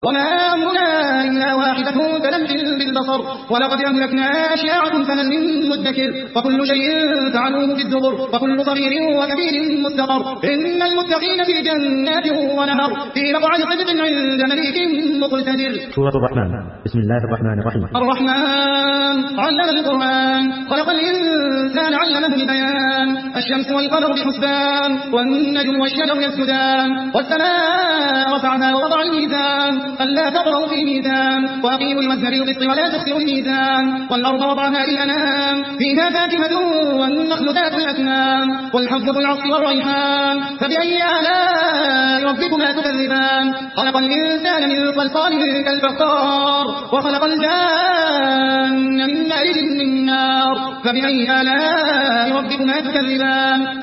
وما أمرنا إلا واحدة كلمح بالبصر ولقد أهلكنا أشياعكم فهل من مدكر وكل شيء فعلوه في الزبر وكل صغير وكبير مستقر إن المتقين في جنات ونهر في مقعد صدق عند مليك مقتدر. سورة الرحمن. بسم الله الرحمن الرحيم. الرحمن علم القرآن خلق الإنسان علمه البيان الشمس والقمر بحسبان والنجم والشجر يسجدان والسماء رفعها ووضع الميزان ألا تطغوا في الميزان وأقيموا الوزن بالقسط ولا تخسروا الميزان والأرض وضعها للأنام فيها فاكهة والنخل ذات الأكمام والحب ذو العصف والريحان فبأي آلاء ربكما تكذبان خلق الإنسان من صلصال كالفخار وخلق الجان من مارج من نار فبأي آلاء ربكما تكذبان.